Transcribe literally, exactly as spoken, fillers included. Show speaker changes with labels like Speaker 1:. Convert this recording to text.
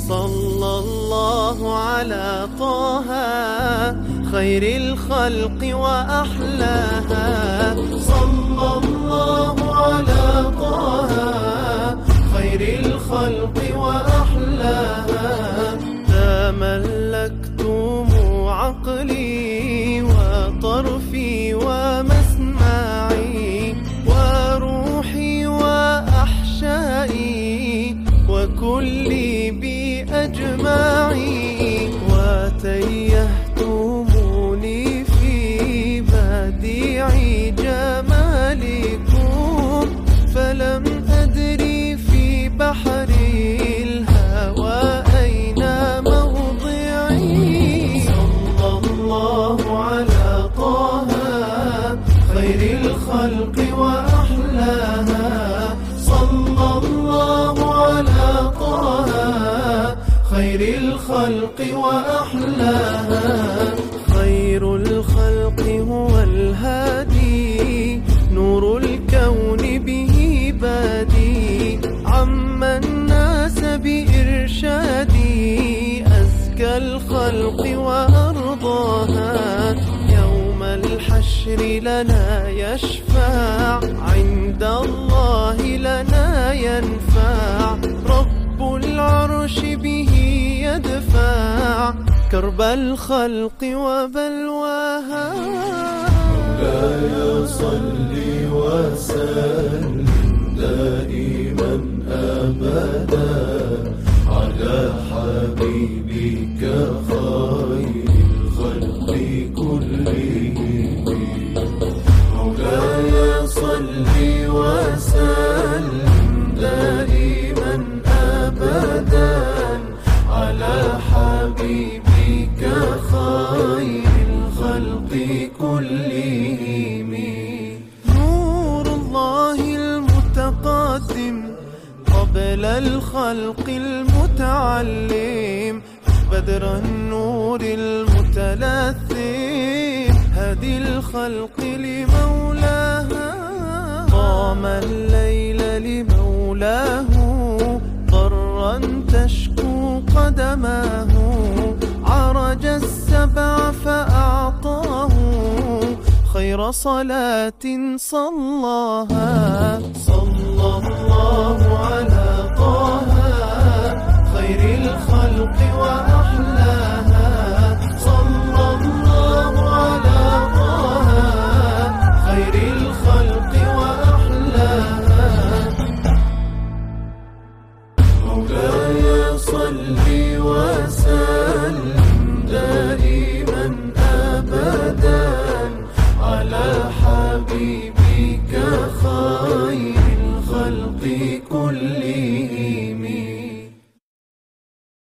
Speaker 1: صلى الله على طه خير الخلق وأحلاها. صلى الله على طه خير الخلق وأحلاها. تملكتم عقلي وطرفي ومسمعي وروحي وأحشائي وكلي بأجمعي، وتيهتموني في بديع جمالكم فلم أدري في بحر الهوى أين موضعي. صلى الله على طه خير الخلق وأحلاها. صلى الله على طه خير الخلق وأحلاها. خير الخلق هو الهادي نور الكون به بادي، عم الناس بإرشادي أزكى الخلق وأرضاها. يوم الحشر لنا يشفع عند الله لنا ينفع، رب العرش به يدفع كرب الخلق وبلواها.
Speaker 2: مولاي صل وسلم دائما أبدا على حبيبك خير الخلق كلهم. مولاي صل وسلم دائما أبدا على حبيبك خير الخلق كلهم.
Speaker 1: نور الله المتقدم قبل الخلق المتعلم، بدر النور المتلثم هدي الخلق لمولاها. قام الليل لمولاه ضرا تشكو قدماه، عرج السبع فأعطاه خير صلاة صلاها. صلى الله على طه خير الخلق وأحلاها. صلى الله على طه خير الخلق وأحلاها. مولاي صل وسلم دائما أبدا على حبيبك خير الخلق